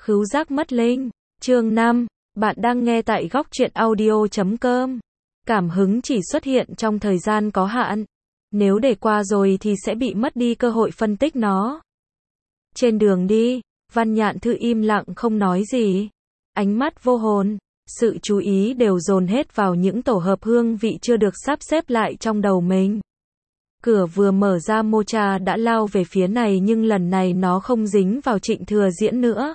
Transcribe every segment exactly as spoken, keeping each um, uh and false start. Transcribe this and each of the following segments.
Khứu giác mất linh. Chương năm. Bạn đang nghe tại góc truyện audio chấm com. Cảm hứng chỉ xuất hiện trong thời gian có hạn. Nếu để qua rồi thì sẽ bị mất đi cơ hội phân tích nó. Trên đường đi, Văn Nhạn Thư im lặng không nói gì. Ánh mắt vô hồn, sự chú ý đều dồn hết vào những tổ hợp hương vị chưa được sắp xếp lại trong đầu mình. Cửa vừa mở ra, Mocha đã lao về phía này, nhưng lần này nó không dính vào Trịnh Thừa Diễn nữa.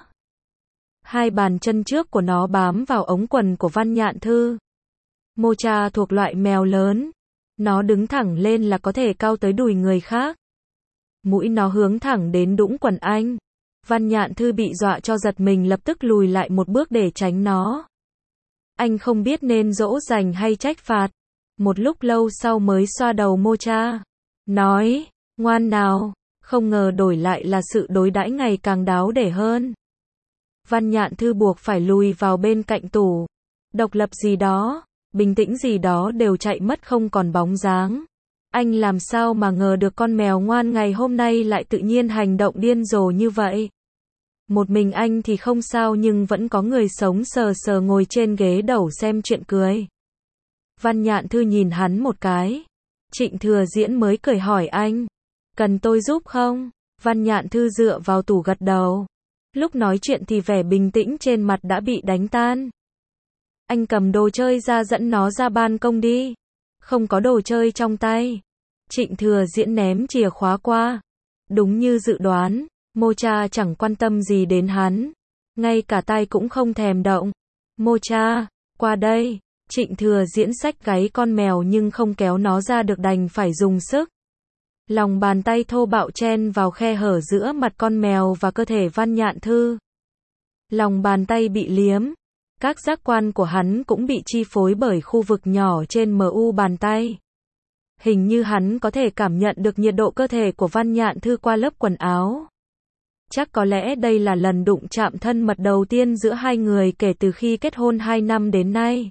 Hai bàn chân trước của nó bám vào ống quần của Văn Nhạn Thư. Mocha thuộc loại mèo lớn. Nó đứng thẳng lên là có thể cao tới đùi người khác. Mũi nó hướng thẳng đến đũng quần anh. Văn Nhạn Thư bị dọa cho giật mình, lập tức lùi lại một bước để tránh nó. Anh không biết nên dỗ dành hay trách phạt. Một lúc lâu sau mới xoa đầu Mocha. Nói, ngoan nào. Không ngờ đổi lại là sự đối đãi ngày càng đáo để hơn. Văn Nhạn Thư buộc phải lùi vào bên cạnh tủ. Độc lập gì đó, bình tĩnh gì đó đều chạy mất không còn bóng dáng. Anh làm sao mà ngờ được con mèo ngoan ngày hôm nay lại tự nhiên hành động điên rồ như vậy. Một mình anh thì không sao, nhưng vẫn có người sống sờ sờ ngồi trên ghế đầu xem chuyện cười. Văn Nhạn Thư nhìn hắn một cái. Trịnh Thừa Diễn mới cười hỏi anh, cần tôi giúp không? Văn Nhạn Thư dựa vào tủ gật đầu. Lúc nói chuyện thì vẻ bình tĩnh trên mặt đã bị đánh tan. Anh cầm đồ chơi ra, dẫn nó ra ban công đi. Không có đồ chơi trong tay. Trịnh Thừa Diễn ném chìa khóa qua. Đúng như dự đoán, Mocha chẳng quan tâm gì đến hắn. Ngay cả tay cũng không thèm động. Mocha, qua đây. Trịnh Thừa Diễn xách gáy con mèo nhưng không kéo nó ra được, đành phải dùng sức. Lòng bàn tay thô bạo chen vào khe hở giữa mặt con mèo và cơ thể Văn Nhạn Thư. Lòng bàn tay bị liếm. Các giác quan của hắn cũng bị chi phối bởi khu vực nhỏ trên mu bàn tay. Hình như hắn có thể cảm nhận được nhiệt độ cơ thể của Văn Nhạn Thư qua lớp quần áo. Chắc có lẽ đây là lần đụng chạm thân mật đầu tiên giữa hai người kể từ khi kết hôn hai năm đến nay.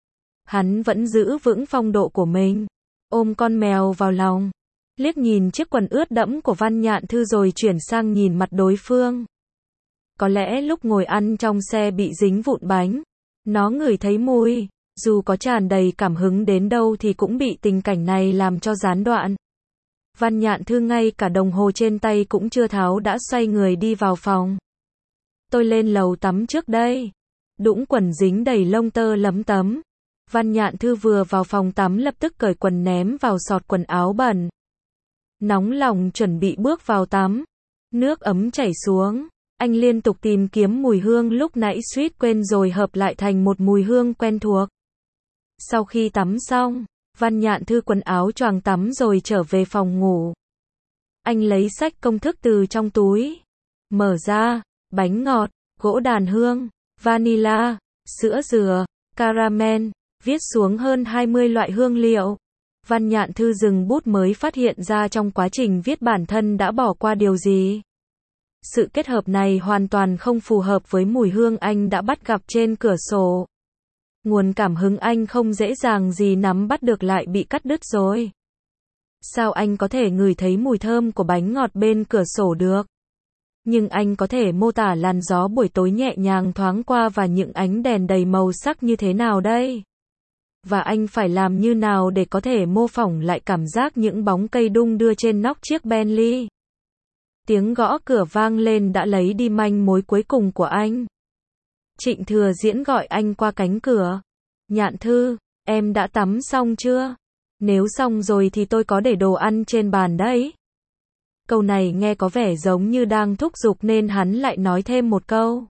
Hắn vẫn giữ vững phong độ của mình, ôm con mèo vào lòng, liếc nhìn chiếc quần ướt đẫm của Văn Nhạn Thư rồi chuyển sang nhìn mặt đối phương. Có lẽ lúc ngồi ăn trong xe bị dính vụn bánh, nó ngửi thấy mùi, dù có tràn đầy cảm hứng đến đâu thì cũng bị tình cảnh này làm cho gián đoạn. Văn Nhạn Thư ngay cả đồng hồ trên tay cũng chưa tháo đã xoay người đi vào phòng. Tôi lên lầu tắm trước đây. Đũng quần dính đầy lông tơ lấm tấm. Văn Nhạn Thư vừa vào phòng tắm lập tức cởi quần ném vào xọt quần áo bẩn. Nóng lòng chuẩn bị bước vào tắm. Nước ấm chảy xuống. Anh liên tục tìm kiếm mùi hương lúc nãy suýt quên rồi hợp lại thành một mùi hương quen thuộc. Sau khi tắm xong, Văn Nhạn Thư quần áo choàng tắm rồi trở về phòng ngủ. Anh lấy sách công thức từ trong túi. Mở ra, bánh ngọt, gỗ đàn hương, vanilla, sữa dừa, caramel, viết xuống hơn hai mươi loại hương liệu. Văn Nhạn Thư dừng bút mới phát hiện ra trong quá trình viết bản thân đã bỏ qua điều gì. Sự kết hợp này hoàn toàn không phù hợp với mùi hương anh đã bắt gặp trên cửa sổ. Nguồn cảm hứng anh không dễ dàng gì nắm bắt được lại bị cắt đứt rồi. Sao anh có thể ngửi thấy mùi thơm của bánh ngọt bên cửa sổ được? Nhưng anh có thể mô tả làn gió buổi tối nhẹ nhàng thoáng qua và những ánh đèn đầy màu sắc như thế nào đây? Và anh phải làm như nào để có thể mô phỏng lại cảm giác những bóng cây đung đưa trên nóc chiếc Bentley? Tiếng gõ cửa vang lên đã lấy đi manh mối cuối cùng của anh. Trịnh Thừa Diễn gọi anh qua cánh cửa. Nhạn Thư, em đã tắm xong chưa? Nếu xong rồi thì tôi có để đồ ăn trên bàn đấy. Câu này nghe có vẻ giống như đang thúc giục nên hắn lại nói thêm một câu.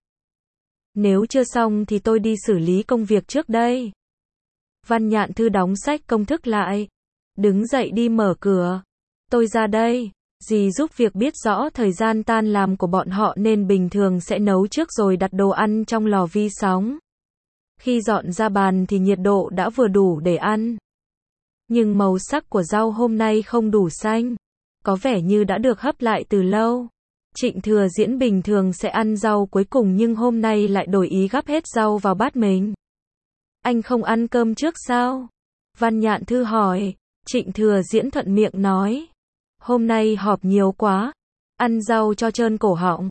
Nếu chưa xong thì tôi đi xử lý công việc trước đây. Văn Nhạn Thư đóng sách công thức lại. Đứng dậy đi mở cửa. Tôi ra đây. Dì giúp việc biết rõ thời gian tan làm của bọn họ nên bình thường sẽ nấu trước rồi đặt đồ ăn trong lò vi sóng. Khi dọn ra bàn thì nhiệt độ đã vừa đủ để ăn. Nhưng màu sắc của rau hôm nay không đủ xanh. Có vẻ như đã được hấp lại từ lâu. Trịnh Thừa Diễn bình thường sẽ ăn rau cuối cùng nhưng hôm nay lại đổi ý gắp hết rau vào bát mình. Anh không ăn cơm trước sao? Văn Nhạn Thư hỏi. Trịnh Thừa Diễn thuận miệng nói. Hôm nay họp nhiều quá. Ăn rau cho trơn cổ họng.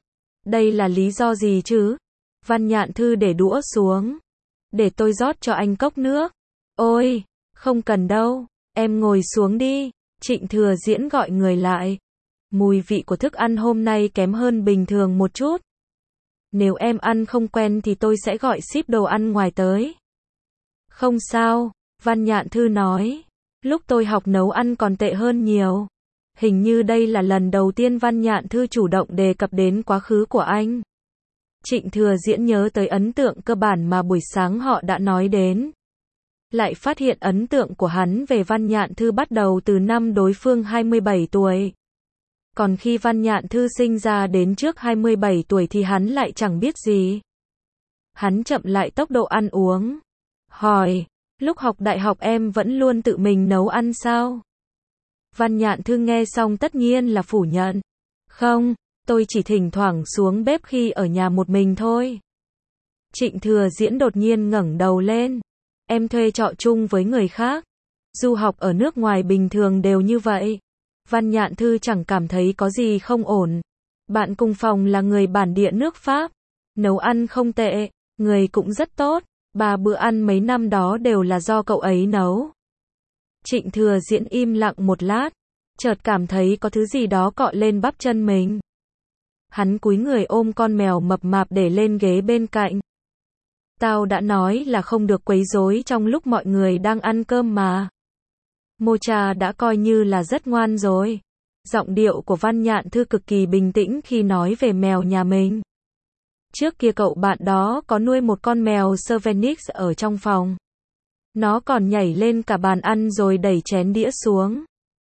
Đây là lý do gì chứ? Văn Nhạn Thư để đũa xuống. Để tôi rót cho anh cốc nước. Ôi, không cần đâu, em ngồi xuống đi. Trịnh Thừa Diễn gọi người lại. Mùi vị của thức ăn hôm nay kém hơn bình thường một chút. Nếu em ăn không quen thì tôi sẽ gọi ship đồ ăn ngoài tới. Không sao, Văn Nhạn Thư nói. Lúc tôi học nấu ăn còn tệ hơn nhiều. Hình như đây là lần đầu tiên Văn Nhạn Thư chủ động đề cập đến quá khứ của anh. Trịnh Thừa Diễn nhớ tới ấn tượng cơ bản mà buổi sáng họ đã nói đến. Lại phát hiện ấn tượng của hắn về Văn Nhạn Thư bắt đầu từ năm đối phương hai mươi bảy tuổi. Còn khi Văn Nhạn Thư sinh ra đến trước hai mươi bảy tuổi thì hắn lại chẳng biết gì. Hắn chậm lại tốc độ ăn uống. Hỏi, lúc học đại học em vẫn luôn tự mình nấu ăn sao? Văn Nhạn Thư nghe xong tất nhiên là phủ nhận. Không, tôi chỉ thỉnh thoảng xuống bếp khi ở nhà một mình thôi. Trịnh Thừa Diễn đột nhiên ngẩng đầu lên. Em thuê trọ chung với người khác. Du học ở nước ngoài bình thường đều như vậy. Văn Nhạn Thư chẳng cảm thấy có gì không ổn. Bạn cùng phòng là người bản địa nước Pháp. Nấu ăn không tệ, người cũng rất tốt. Ba bữa ăn mấy năm đó đều là do cậu ấy nấu. Trịnh Thừa Diễn im lặng một lát. Chợt cảm thấy có thứ gì đó cọ lên bắp chân mình. Hắn cúi người ôm con mèo mập mạp để lên ghế bên cạnh. Tao đã nói là không được quấy rối trong lúc mọi người đang ăn cơm mà. Mocha đã coi như là rất ngoan rồi. Giọng điệu của Văn Nhạn Thư cực kỳ bình tĩnh khi nói về mèo nhà mình. Trước kia cậu bạn đó có nuôi một con mèo Cervenix ở trong phòng. Nó còn nhảy lên cả bàn ăn rồi đẩy chén đĩa xuống.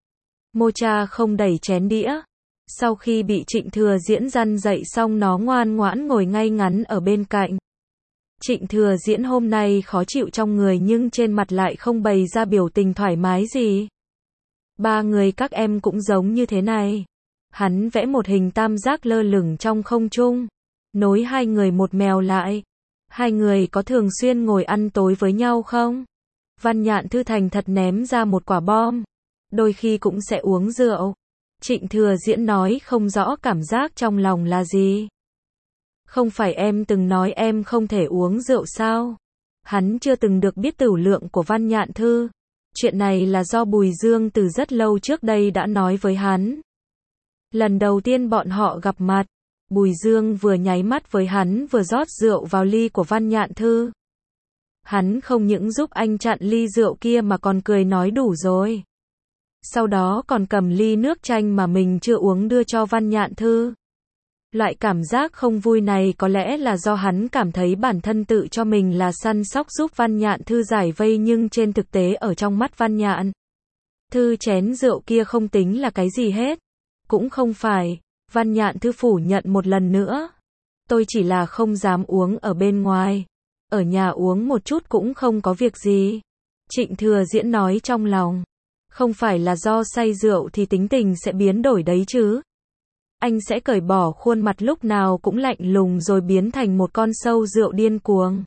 Mocha không đẩy chén đĩa. Sau khi bị Trịnh Thừa Diễn răn dậy xong nó ngoan ngoãn ngồi ngay ngắn ở bên cạnh. Trịnh Thừa Diễn hôm nay khó chịu trong người nhưng trên mặt lại không bày ra biểu tình thoải mái gì. Ba người các em cũng giống như thế này. Hắn vẽ một hình tam giác lơ lửng trong không trung. Nối hai người một mèo lại. Hai người có thường xuyên ngồi ăn tối với nhau không? Văn Nhạn Thư thành thật ném ra một quả bom. Đôi khi cũng sẽ uống rượu. Trịnh Thừa Diễn nói không rõ cảm giác trong lòng là gì. Không phải em từng nói em không thể uống rượu sao? Hắn chưa từng được biết tửu lượng của Văn Nhạn Thư. Chuyện này là do Bùi Dương từ rất lâu trước đây đã nói với hắn. Lần đầu tiên bọn họ gặp mặt, Bùi Dương vừa nháy mắt với hắn vừa rót rượu vào ly của Văn Nhạn Thư. Hắn không những giúp anh chặn ly rượu kia mà còn cười nói đủ rồi. Sau đó còn cầm ly nước chanh mà mình chưa uống đưa cho Văn Nhạn Thư. Loại cảm giác không vui này có lẽ là do hắn cảm thấy bản thân tự cho mình là săn sóc giúp Văn Nhạn Thư giải vây nhưng trên thực tế ở trong mắt Văn Nhạn Thư chén rượu kia không tính là cái gì hết. Cũng không phải. Văn Nhạn Thư phủ nhận một lần nữa. Tôi chỉ là không dám uống ở bên ngoài. Ở nhà uống một chút cũng không có việc gì. Trịnh Thừa Diễn nói trong lòng. Không phải là do say rượu thì tính tình sẽ biến đổi đấy chứ. Anh sẽ cởi bỏ khuôn mặt lúc nào cũng lạnh lùng rồi biến thành một con sâu rượu điên cuồng.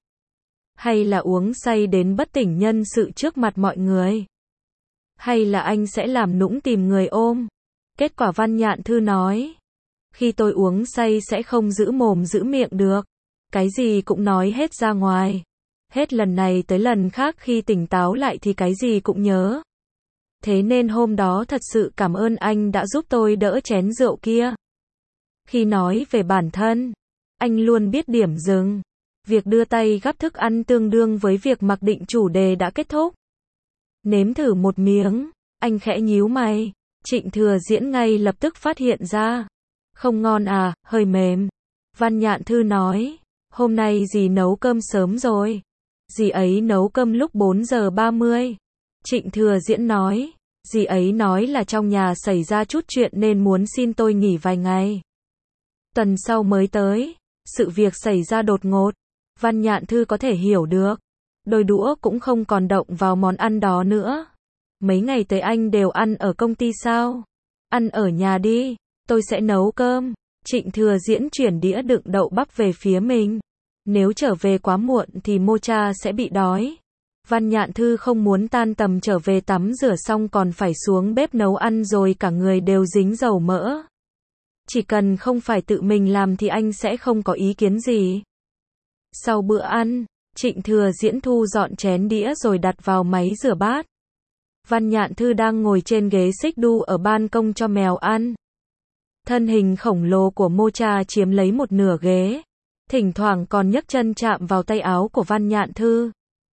Hay là uống say đến bất tỉnh nhân sự trước mặt mọi người. Hay là anh sẽ làm nũng tìm người ôm. Kết quả Văn Nhạn Thư nói. Khi tôi uống say sẽ không giữ mồm giữ miệng được. Cái gì cũng nói hết ra ngoài. Hết lần này tới lần khác khi tỉnh táo lại thì cái gì cũng nhớ. Thế nên hôm đó thật sự cảm ơn anh đã giúp tôi đỡ chén rượu kia. Khi nói về bản thân, anh luôn biết điểm dừng. Việc đưa tay gắp thức ăn tương đương với việc mặc định chủ đề đã kết thúc. Nếm thử một miếng, anh khẽ nhíu mày. Trịnh Thừa Diễn ngay lập tức phát hiện ra. Không ngon à, hơi mềm. Văn Nhạn Thư nói, hôm nay dì nấu cơm sớm rồi. Dì ấy nấu cơm lúc bốn giờ ba mươi. Trịnh Thừa Diễn nói, dì ấy nói là trong nhà xảy ra chút chuyện nên muốn xin tôi nghỉ vài ngày. Tuần sau mới tới, sự việc xảy ra đột ngột. Văn Nhạn Thư có thể hiểu được. Đôi đũa cũng không còn động vào món ăn đó nữa. Mấy ngày tới anh đều ăn ở công ty sao? Ăn ở nhà đi, tôi sẽ nấu cơm. Trịnh Thừa Diễn chuyển đĩa đựng đậu bắp về phía mình. Nếu trở về quá muộn thì Mocha sẽ bị đói. Văn Nhạn Thư không muốn tan tầm trở về tắm rửa xong còn phải xuống bếp nấu ăn rồi cả người đều dính dầu mỡ. Chỉ cần không phải tự mình làm thì anh sẽ không có ý kiến gì. Sau bữa ăn, Trịnh Thừa Diễn thu dọn chén đĩa rồi đặt vào máy rửa bát. Văn Nhạn Thư đang ngồi trên ghế xích đu ở ban công cho mèo ăn. Thân hình khổng lồ của Mocha chiếm lấy một nửa ghế, thỉnh thoảng còn nhấc chân chạm vào tay áo của Văn Nhạn Thư.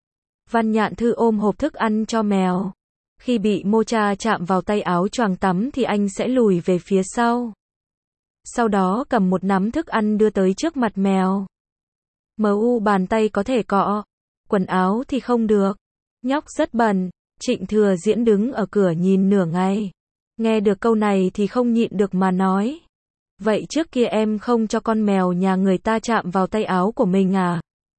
Văn Nhạn Thư ôm hộp thức ăn cho mèo. Khi bị Mocha chạm vào tay áo choàng tắm thì anh sẽ lùi về phía sau. Sau đó cầm một nắm thức ăn đưa tới trước mặt mèo. Mờ u bàn tay có thể cọ, quần áo thì không được. Nhóc rất bẩn. Trịnh Thừa Diễn đứng ở cửa nhìn nửa ngày. Nghe được câu này thì không nhịn được mà nói. Vậy trước kia em không cho con mèo nhà người ta chạm vào tay áo của mình à?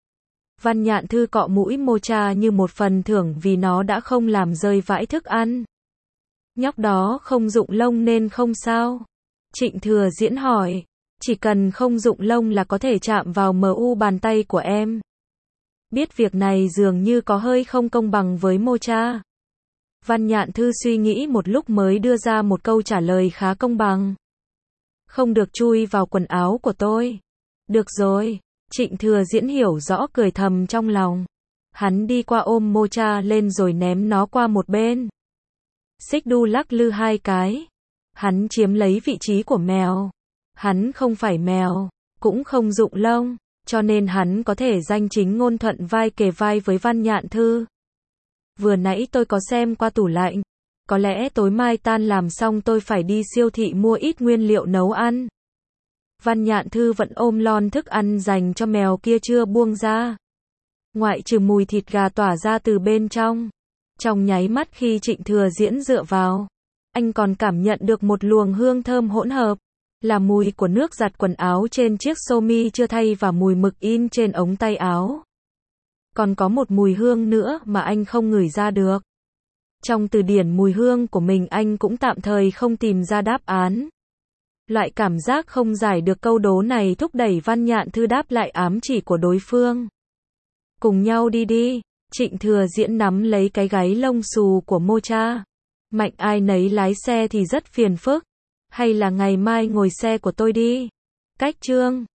Văn Nhạn Thư cọ mũi Mocha như một phần thưởng vì nó đã không làm rơi vãi thức ăn. Nhóc đó không rụng lông nên không sao. Trịnh Thừa Diễn hỏi. Chỉ cần không rụng lông là có thể chạm vào mờ u bàn tay của em. Biết việc này dường như có hơi không công bằng với Mocha. Văn Nhạn Thư suy nghĩ một lúc mới đưa ra một câu trả lời khá công bằng. Không được chui vào quần áo của tôi. Được rồi. Trịnh Thừa Diễn hiểu rõ cười thầm trong lòng. Hắn đi qua ôm Mocha lên rồi ném nó qua một bên. Xích đu lắc lư hai cái. Hắn chiếm lấy vị trí của mèo. Hắn không phải mèo, cũng không rụng lông, cho nên hắn có thể danh chính ngôn thuận vai kề vai với Văn Nhạn Thư. Vừa nãy tôi có xem qua tủ lạnh. Có lẽ tối mai tan làm xong tôi phải đi siêu thị mua ít nguyên liệu nấu ăn. Văn Nhạn Thư vẫn ôm lon thức ăn dành cho mèo kia chưa buông ra. Ngoại trừ mùi thịt gà tỏa ra từ bên trong. Trong nháy mắt khi Trịnh Thừa Diễn dựa vào, anh còn cảm nhận được một luồng hương thơm hỗn hợp. Là mùi của nước giặt quần áo trên chiếc sơ mi chưa thay và mùi mực in trên ống tay áo. Còn có một mùi hương nữa mà anh không ngửi ra được. Trong từ điển mùi hương của mình anh cũng tạm thời không tìm ra đáp án. Loại cảm giác không giải được câu đố này thúc đẩy Văn Nhạn Thư đáp lại ám chỉ của đối phương. Cùng nhau đi đi. Trịnh Thừa Diễn nắm lấy cái gáy lông xù của Mocha. Mạnh ai nấy lái xe thì rất phiền phức. Hay là ngày mai ngồi xe của tôi đi. Cách chương